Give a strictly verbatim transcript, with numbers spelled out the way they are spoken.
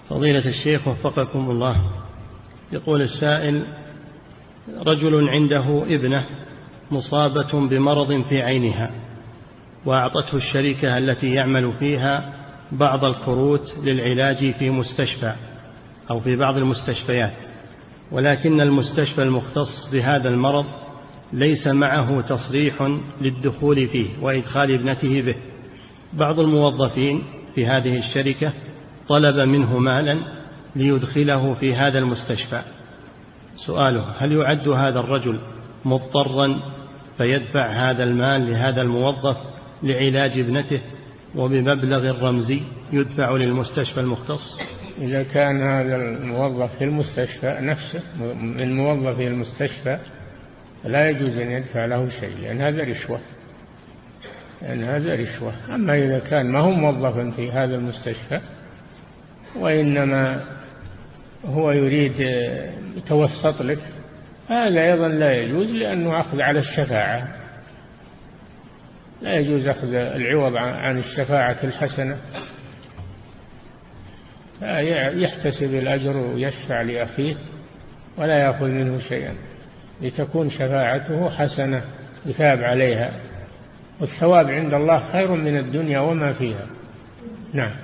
فضيلة الشيخ وفقكم الله، يقول السائل: رجل عنده ابنة مصابة بمرض في عينها، وأعطته الشركة التي يعمل فيها بعض الكروت للعلاج في مستشفى أو في بعض المستشفيات، ولكن المستشفى المختص بهذا المرض ليس معه تصريح للدخول فيه وإدخال ابنته به. بعض الموظفين في هذه الشركة طلب منه مالا ليدخله في هذا المستشفى. سؤاله: هل يعد هذا الرجل مضطرا فيدفع هذا المال لهذا الموظف لعلاج ابنته وبمبلغ رمزي يدفع للمستشفى المختص؟ إذا كان هذا الموظف في المستشفى نفسه من موظفي المستشفى لا يجوز أن يدفع له شيء، لأن هذا رشوة، لأن هذا رشوة. أما إذا كان ما هو موظفا في هذا المستشفى وإنما هو يريد يتوسط لك، هذا أيضا لا يجوز، لأنه أخذ على الشفاعة، لا يجوز أخذ العوض عن الشفاعة الحسنة، يحتسب الأجر ويشفع لأخيه ولا يأخذ منه شيئا، لتكون شفاعته حسنة يثاب عليها، والثواب عند الله خير من الدنيا وما فيها. نعم.